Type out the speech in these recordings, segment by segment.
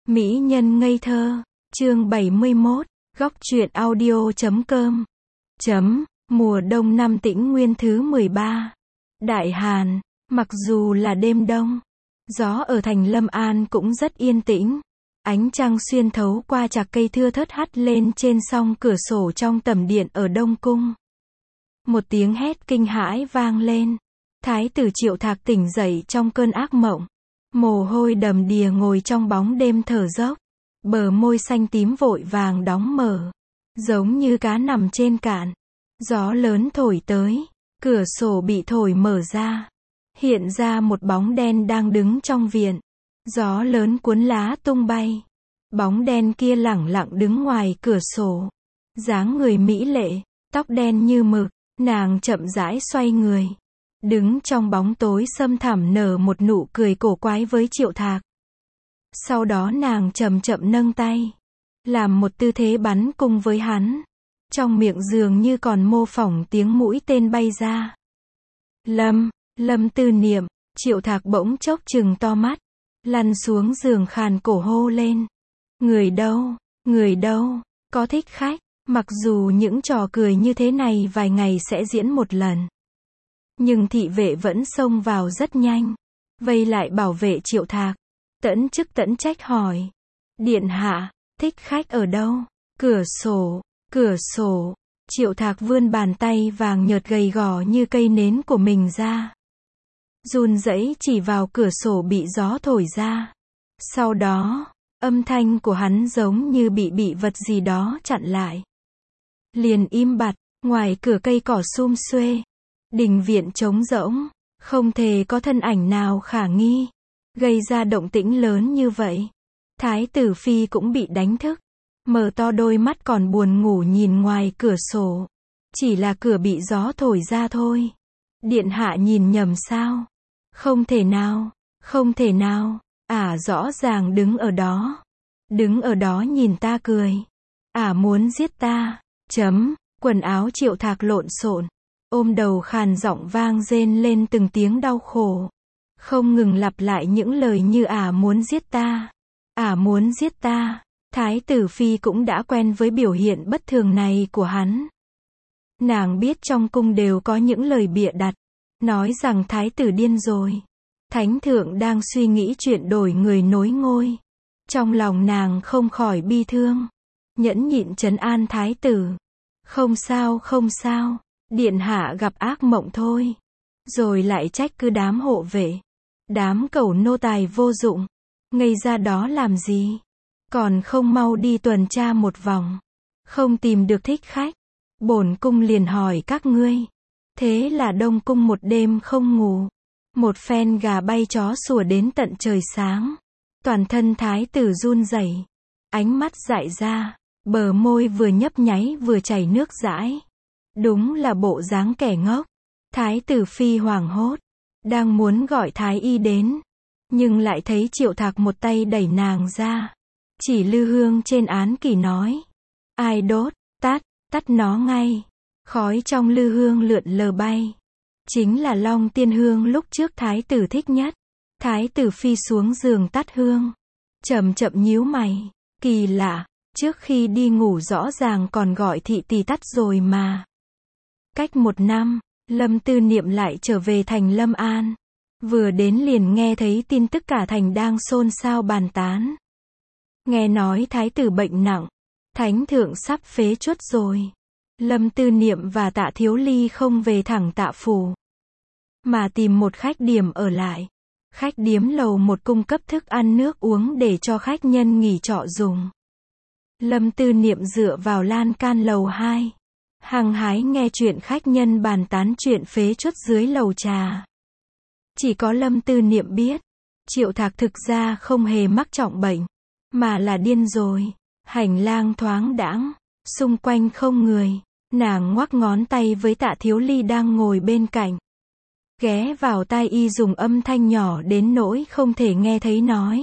Mỹ nhân ngây thơ, chương 71, góc truyện audio.com. Mùa đông năm Tĩnh Nguyên thứ 13. Đại Hàn, mặc dù là đêm đông, gió ở thành Lâm An cũng rất yên tĩnh. Ánh trăng xuyên thấu qua chạc cây thưa thớt hắt lên trên song cửa sổ trong tầm điện ở Đông Cung. Một tiếng hét kinh hãi vang lên. Thái tử Triệu Thạc tỉnh dậy trong cơn ác mộng. Mồ hôi đầm đìa ngồi trong bóng đêm thở dốc. Bờ môi xanh tím vội vàng đóng mở. Giống như cá nằm trên cạn. Gió lớn thổi tới. Cửa sổ bị thổi mở ra. Hiện ra một bóng đen đang đứng trong viện. Gió lớn cuốn lá tung bay. Bóng đen kia lẳng lặng đứng ngoài cửa sổ. Dáng người mỹ lệ, tóc đen như mực, nàng chậm rãi xoay người. Đứng trong bóng tối sâm thẳm nở một nụ cười cổ quái với Triệu Thạc. Sau đó nàng chậm chậm nâng tay. Làm một tư thế bắn cung với hắn. Trong miệng dường như còn mô phỏng tiếng mũi tên bay ra. Lâm Tư Niệm, Triệu Thạc bỗng chốc trừng to mắt. Lăn xuống giường khàn cổ hô lên. Người đâu, có thích khách, mặc dù những trò cười như thế này vài ngày sẽ diễn một lần. Nhưng thị vệ vẫn xông vào rất nhanh. Vây lại bảo vệ Triệu Thạc. Tẫn chức tẫn trách hỏi. Điện hạ, thích khách ở đâu? Cửa sổ. Triệu Thạc vươn bàn tay vàng nhợt gầy gò như cây nến của mình ra. Run rẩy chỉ vào cửa sổ bị gió thổi ra. Sau đó, âm thanh của hắn giống như bị vật gì đó chặn lại. Liền im bặt, ngoài cửa cây cỏ sum xuê. Đình viện trống rỗng, không thể có thân ảnh nào khả nghi. Gây ra động tĩnh lớn như vậy. Thái tử phi cũng bị đánh thức. Mở to đôi mắt còn buồn ngủ nhìn ngoài cửa sổ. Chỉ là cửa bị gió thổi ra thôi. Điện hạ nhìn nhầm sao? Không thể nào. Rõ ràng đứng ở đó nhìn ta cười. Muốn giết ta. Quần áo Triệu Thạc lộn xộn. Ôm đầu khàn giọng vang rên lên từng tiếng đau khổ. Không ngừng lặp lại những lời như muốn giết ta. Thái tử phi cũng đã quen với biểu hiện bất thường này của hắn. Nàng biết trong cung đều có những lời bịa đặt. Nói rằng thái tử điên rồi. Thánh thượng đang suy nghĩ chuyện đổi người nối ngôi. Trong lòng nàng không khỏi bi thương. Nhẫn nhịn trấn an thái tử. Không sao. Điện hạ gặp ác mộng thôi. Rồi lại trách cứ đám hộ vệ. Đám cẩu nô tài vô dụng. Ngây ra đó làm gì? Còn không mau đi tuần tra một vòng. Không tìm được thích khách. Bổn cung liền hỏi các ngươi. Thế là Đông Cung một đêm không ngủ. Một phen gà bay chó sủa đến tận trời sáng. Toàn thân thái tử run rẩy. Ánh mắt dại ra. Bờ môi vừa nhấp nháy vừa chảy nước dãi. Đúng là bộ dáng kẻ ngốc. Thái tử phi hoảng hốt. Đang muốn gọi thái y đến. Nhưng lại thấy Triệu Thạc một tay đẩy nàng ra. Chỉ lư hương trên án kỷ nói. Ai đốt, tắt nó ngay. Khói trong lư hương lượn lờ bay. Chính là Long Tiên Hương lúc trước thái tử thích nhất. Thái tử phi xuống giường tắt hương. Chậm chậm nhíu mày. Kỳ lạ, trước khi đi ngủ rõ ràng còn gọi thị tỳ tắt rồi mà. Cách 1 năm, Lâm Tư Niệm lại trở về thành Lâm An. Vừa đến liền nghe thấy tin tức cả thành đang xôn xao bàn tán. Nghe nói thái tử bệnh nặng. Thánh thượng sắp phế truất rồi. Lâm Tư Niệm và Tạ Thiếu Ly không về thẳng Tạ phủ. Mà tìm một khách điếm ở lại. Khách điếm lầu 1 cung cấp thức ăn nước uống để cho khách nhân nghỉ trọ dùng. Lâm Tư Niệm dựa vào lan can lầu 2. Hăng hái nghe chuyện khách nhân bàn tán chuyện phế truất dưới lầu trà. Chỉ có Lâm Tư Niệm biết. Triệu Thạc thực ra không hề mắc trọng bệnh. Mà là điên rồi. Hành lang thoáng đãng. Xung quanh không người. Nàng ngoắc ngón tay với Tạ Thiếu Ly đang ngồi bên cạnh. Ghé vào tai y dùng âm thanh nhỏ đến nỗi không thể nghe thấy nói.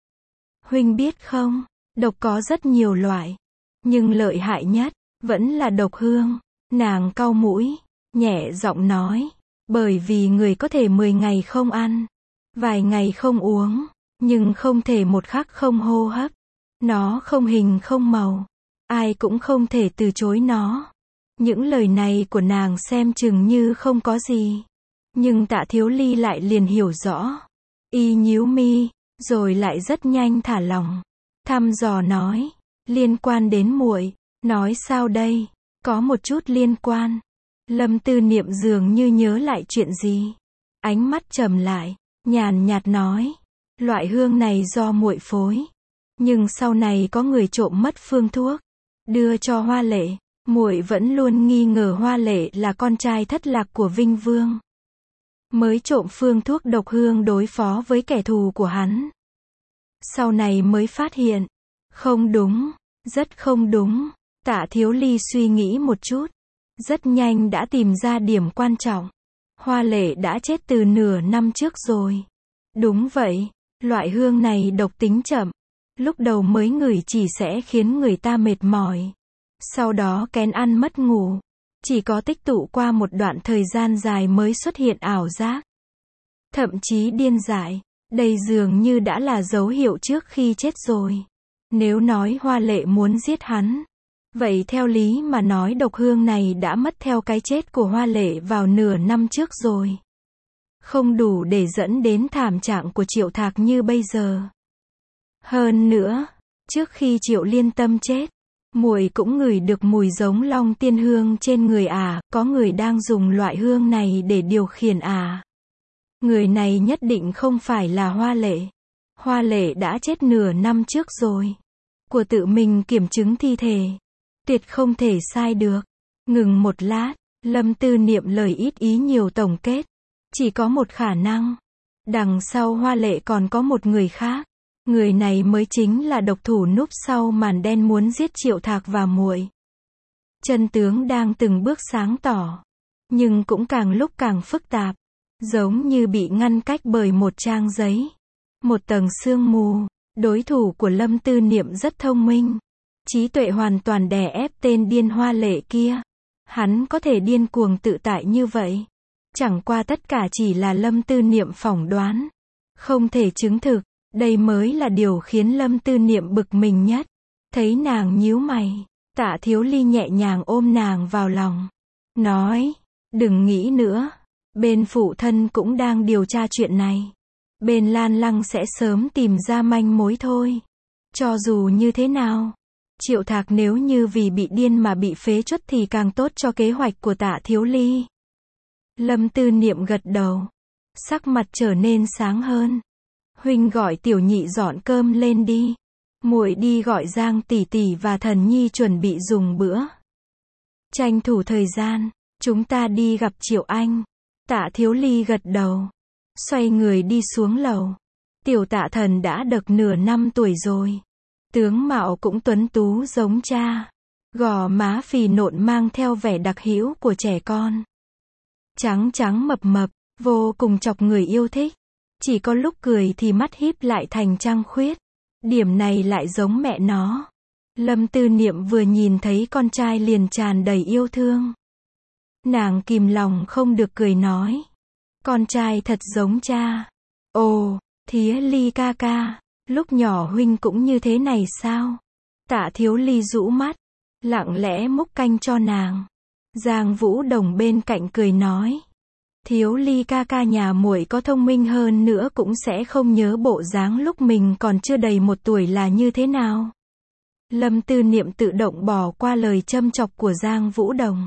Huynh biết không, độc có rất nhiều loại. Nhưng lợi hại nhất, vẫn là độc hương. Nàng cau mũi, nhẹ giọng nói. Bởi vì người có thể 10 ngày không ăn. Vài ngày không uống. nhưng không thể một khắc không hô hấp. Nó không hình không màu. Ai cũng không thể từ chối nó. Những lời này của nàng xem chừng như không có gì. Nhưng Tạ Thiếu Ly lại liền hiểu rõ. Y nhíu mi, rồi lại rất nhanh thả lỏng. Thăm dò nói, liên quan đến muội. Nói sao đây? Có một chút liên quan. Lâm Tư Niệm dường như nhớ lại chuyện gì. Ánh mắt trầm lại, nhàn nhạt nói, loại hương này do muội phối. Nhưng sau này có người trộm mất phương thuốc, đưa cho Hoa Lệ. Muội vẫn luôn nghi ngờ Hoa Lệ là con trai thất lạc của Vinh Vương. Mới trộm phương thuốc độc hương đối phó với kẻ thù của hắn. Sau này mới phát hiện. Không đúng, rất không đúng. Tạ Thiếu Ly suy nghĩ một chút. Rất nhanh đã tìm ra điểm quan trọng. Hoa Lệ đã chết từ nửa năm trước rồi. Đúng vậy, loại hương này độc tính chậm. Lúc đầu mới ngửi chỉ sẽ khiến người ta mệt mỏi. Sau đó kén ăn mất ngủ. Chỉ có tích tụ qua một đoạn thời gian dài mới xuất hiện ảo giác. Thậm chí điên dại. Đây dường như đã là dấu hiệu trước khi chết rồi. Nếu nói Hoa Lệ muốn giết hắn, vậy theo lý mà nói độc hương này đã mất theo cái chết của Hoa Lệ vào nửa năm trước rồi. Không đủ để dẫn đến thảm trạng của Triệu Thạc như bây giờ. Hơn nữa, trước khi Triệu Liên Tâm chết, muội cũng ngửi được mùi giống long tiên hương trên người có người đang dùng loại hương này để điều khiển Người này nhất định không phải là Hoa Lệ. Hoa Lệ đã chết nửa năm trước rồi. Của tự mình kiểm chứng thi thể. Tuyệt không thể sai được. Ngừng một lát, Lâm Tư Niệm lời ít ý nhiều tổng kết. Chỉ có một khả năng. Đằng sau Hoa Lệ còn có một người khác. Người này mới chính là độc thủ núp sau màn đen muốn giết Triệu Thạc và muội. Chân tướng đang từng bước sáng tỏ. Nhưng cũng càng lúc càng phức tạp. Giống như bị ngăn cách bởi một trang giấy. Một tầng sương mù. Đối thủ của Lâm Tư Niệm rất thông minh. Trí tuệ hoàn toàn đè ép tên điên Hoa Lệ kia. Hắn có thể điên cuồng tự tại như vậy. Chẳng qua tất cả chỉ là Lâm Tư Niệm phỏng đoán. Không thể chứng thực. Đây mới là điều khiến Lâm Tư Niệm bực mình nhất. Thấy nàng nhíu mày, Tạ Thiếu Ly nhẹ nhàng ôm nàng vào lòng. Nói, đừng nghĩ nữa. Bên phụ thân cũng đang điều tra chuyện này. Bên Lan Lăng sẽ sớm tìm ra manh mối thôi. Cho dù như thế nào, Triệu Thạc nếu như vì bị điên mà bị phế truất thì càng tốt cho kế hoạch của Tạ Thiếu Ly. Lâm Tư Niệm gật đầu. Sắc mặt trở nên sáng hơn. Huynh gọi Tiểu Nhị dọn cơm lên đi. Muội đi gọi Giang tỷ tỷ và Thần Nhi chuẩn bị dùng bữa. Tranh thủ thời gian, chúng ta đi gặp Triệu Anh. Tạ Thiếu Ly gật đầu. Xoay người đi xuống lầu. Tiểu Tạ Thần đã được nửa năm tuổi rồi. Tướng mạo cũng tuấn tú giống cha. Gò má phì nộn mang theo vẻ đặc hữu của trẻ con. Trắng trắng mập mập, vô cùng chọc người yêu thích. Chỉ có lúc cười thì mắt híp lại thành trăng khuyết. Điểm này lại giống mẹ nó. Lâm Tư Niệm vừa nhìn thấy con trai liền tràn đầy yêu thương. Nàng kìm lòng không được cười nói. Con trai thật giống cha. Ồ, Thía Ly ca ca, lúc nhỏ huynh cũng như thế này sao? Tạ Thiếu Ly rũ mắt, lặng lẽ múc canh cho nàng. Giang Vũ Đồng bên cạnh cười nói. Thiếu Ly ca ca nhà muội có thông minh hơn nữa cũng sẽ không nhớ bộ dáng lúc mình còn chưa đầy 1 tuổi là như thế nào. Lâm Tư Niệm tự động bỏ qua lời châm chọc của Giang Vũ Đồng.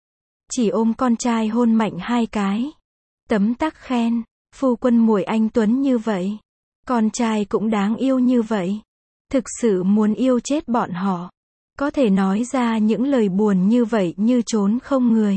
Chỉ ôm con trai hôn mạnh 2 cái. Tấm tắc khen, phu quân muội anh tuấn như vậy. Con trai cũng đáng yêu như vậy. Thực sự muốn yêu chết bọn họ. Có thể nói ra những lời buồn như vậy như trốn không người.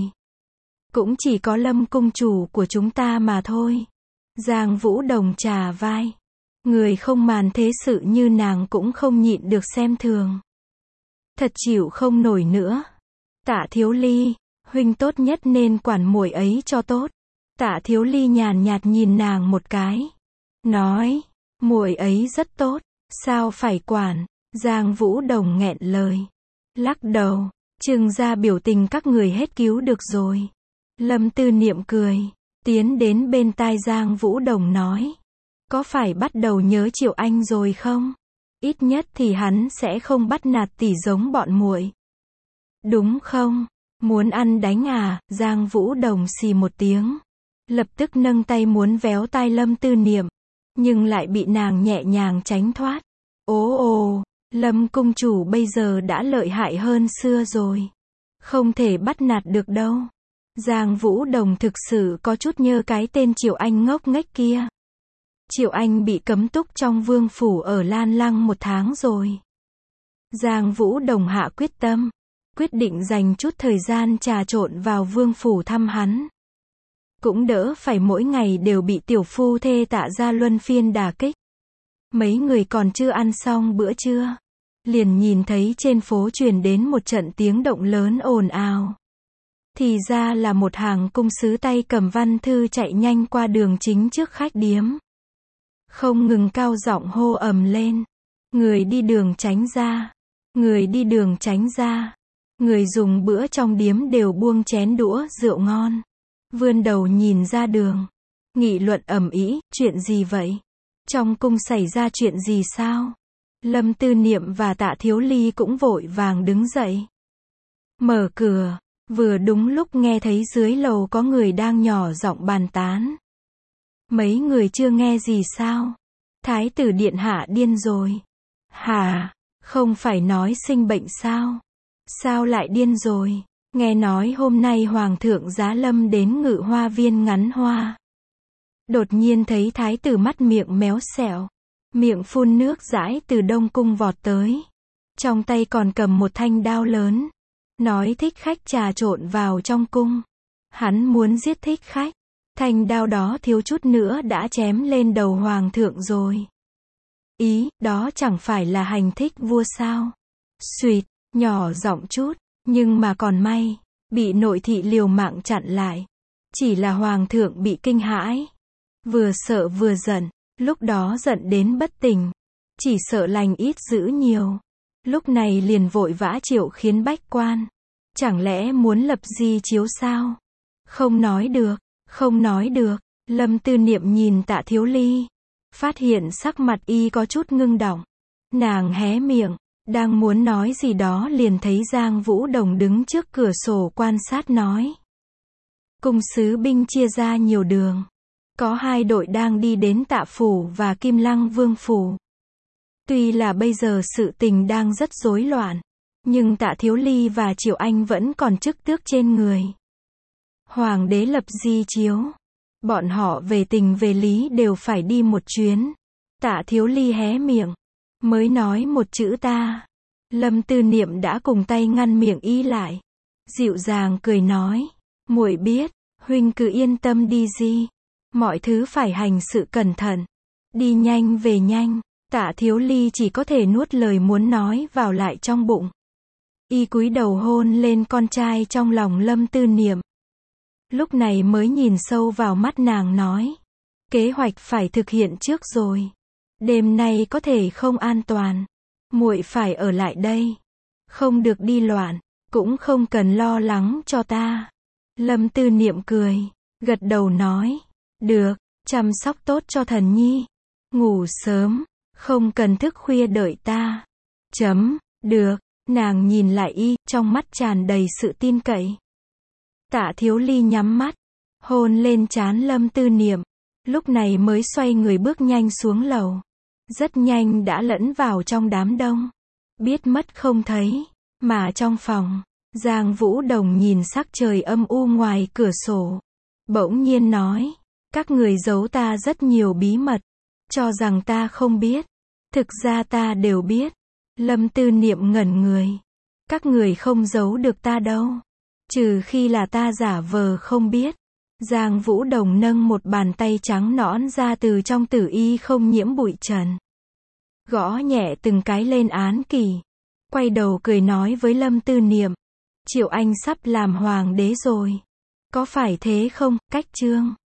Cũng chỉ có Lâm cung chủ của chúng ta mà thôi. Giang Vũ Đồng chà vai. Người không màn thế sự như nàng cũng không nhịn được xem thường. Thật chịu không nổi nữa. Tạ Thiếu Ly, huynh tốt nhất nên quản muội ấy cho tốt. Tạ Thiếu Ly nhàn nhạt nhìn nàng một cái. Nói, muội ấy rất tốt, sao phải quản. Giang Vũ Đồng nghẹn lời. Lắc đầu, trừng ra biểu tình các người hết cứu được rồi. Lâm Tư Niệm cười, tiến đến bên tai Giang Vũ Đồng nói. có phải bắt đầu nhớ Triệu Anh rồi không? Ít nhất thì hắn sẽ không bắt nạt tỷ giống bọn muội. Đúng không? Muốn ăn đánh à? Giang Vũ Đồng xì một tiếng. Lập tức nâng tay muốn véo tai Lâm Tư Niệm. Nhưng lại bị nàng nhẹ nhàng tránh thoát. Ồ, Lâm cung chủ bây giờ đã lợi hại hơn xưa rồi. Không thể bắt nạt được đâu. Giang Vũ Đồng thực sự có chút nhớ cái tên Triệu Anh ngốc nghếch kia. Triệu Anh bị cấm túc trong vương phủ ở Lan Lăng 1 tháng rồi. Giang Vũ Đồng hạ quyết tâm, quyết định dành chút thời gian trà trộn vào vương phủ thăm hắn. Cũng đỡ phải mỗi ngày đều bị tiểu phu thê Tạ gia luân phiên đả kích. Mấy người còn chưa ăn xong bữa trưa, liền nhìn thấy trên phố truyền đến một trận tiếng động lớn ồn ào. Thì ra là một hàng cung sứ tay cầm văn thư chạy nhanh qua đường chính trước khách điếm. Không ngừng cao giọng hô ầm lên. Người đi đường tránh ra. Người đi đường tránh ra. Người dùng bữa trong điếm đều buông chén đũa rượu ngon. Vươn đầu nhìn ra đường. Nghị luận ầm ĩ, chuyện gì vậy? Trong cung xảy ra chuyện gì sao? Lâm Tư Niệm và Tạ Thiếu Ly cũng vội vàng đứng dậy. Mở cửa, vừa đúng lúc nghe thấy dưới lầu có người đang nhỏ giọng bàn tán. Mấy người chưa nghe gì sao? Thái tử điện hạ điên rồi. Hả? Không phải nói sinh bệnh sao? Sao lại điên rồi? Nghe nói hôm nay Hoàng thượng giá lâm đến Ngự Hoa Viên ngắn hoa. Đột nhiên thấy thái tử mắt miệng méo xẹo. Miệng phun nước dãi từ Đông Cung vọt tới. Trong tay còn cầm một thanh đao lớn. Nói thích khách trà trộn vào trong cung. Hắn muốn giết thích khách. Thanh đao đó thiếu chút nữa đã chém lên đầu Hoàng thượng rồi. Ý, đó chẳng phải là hành thích vua sao? Xuyệt, nhỏ giọng chút, nhưng mà còn may, bị nội thị liều mạng chặn lại. Chỉ là Hoàng thượng bị kinh hãi. Vừa sợ vừa giận, lúc đó giận đến bất tỉnh. Chỉ sợ lành ít dữ nhiều. Lúc này liền vội vã triệu khiến bách quan. Chẳng lẽ muốn lập di chiếu sao? Không nói được, không nói được. Lâm Tư Niệm nhìn Tạ Thiếu Ly. Phát hiện sắc mặt y có chút ngưng đọng. Nàng hé miệng, đang muốn nói gì đó liền thấy Giang Vũ Đồng đứng trước cửa sổ quan sát nói. Cung sứ binh chia ra nhiều đường. Có 2 đội đang đi đến Tạ Phủ và Kim Lăng Vương Phủ. Tuy là bây giờ sự tình đang rất rối loạn, nhưng Tạ Thiếu Ly và Triệu Anh vẫn còn chức tước trên người. Hoàng đế lập di chiếu. Bọn họ về tình về lý đều phải đi một chuyến. Tạ Thiếu Ly hé miệng. Mới nói một chữ ta. Lâm Tư Niệm đã cùng tay ngăn miệng y lại. Dịu dàng cười nói. Muội biết, huynh cứ yên tâm đi gì. Mọi thứ phải hành sự cẩn thận. Đi nhanh về nhanh. Tạ Thiếu Ly chỉ có thể nuốt lời muốn nói vào lại trong bụng. Y cúi đầu hôn lên con trai trong lòng Lâm Tư Niệm. Lúc này mới nhìn sâu vào mắt nàng nói. Kế hoạch phải thực hiện trước rồi. Đêm nay có thể không an toàn. Muội phải ở lại đây. Không được đi loạn. Cũng không cần lo lắng cho ta. Lâm Tư Niệm cười. Gật đầu nói. Được, chăm sóc tốt cho thần nhi. Ngủ sớm. Không cần thức khuya đợi ta. Được. Nàng nhìn lại y, trong mắt tràn đầy sự tin cậy. Tạ Thiếu Ly nhắm mắt, hôn lên trán Lâm Tư Niệm, lúc này mới xoay người bước nhanh xuống lầu. Rất nhanh đã lẫn vào trong đám đông. Biết mất không thấy, mà trong phòng, Giang Vũ Đồng nhìn sắc trời âm u ngoài cửa sổ. Bỗng nhiên nói, các người giấu ta rất nhiều bí mật, cho rằng ta không biết. Thực ra ta đều biết. Lâm Tư Niệm ngẩn người. Các người không giấu được ta đâu. Trừ khi là ta giả vờ không biết. Giang Vũ Đồng nâng một bàn tay trắng nõn ra từ trong tử y không nhiễm bụi trần. Gõ nhẹ từng cái lên án kỷ. Quay đầu cười nói với Lâm Tư Niệm. Triệu Anh sắp làm hoàng đế rồi. Có phải thế không, Cách Trương?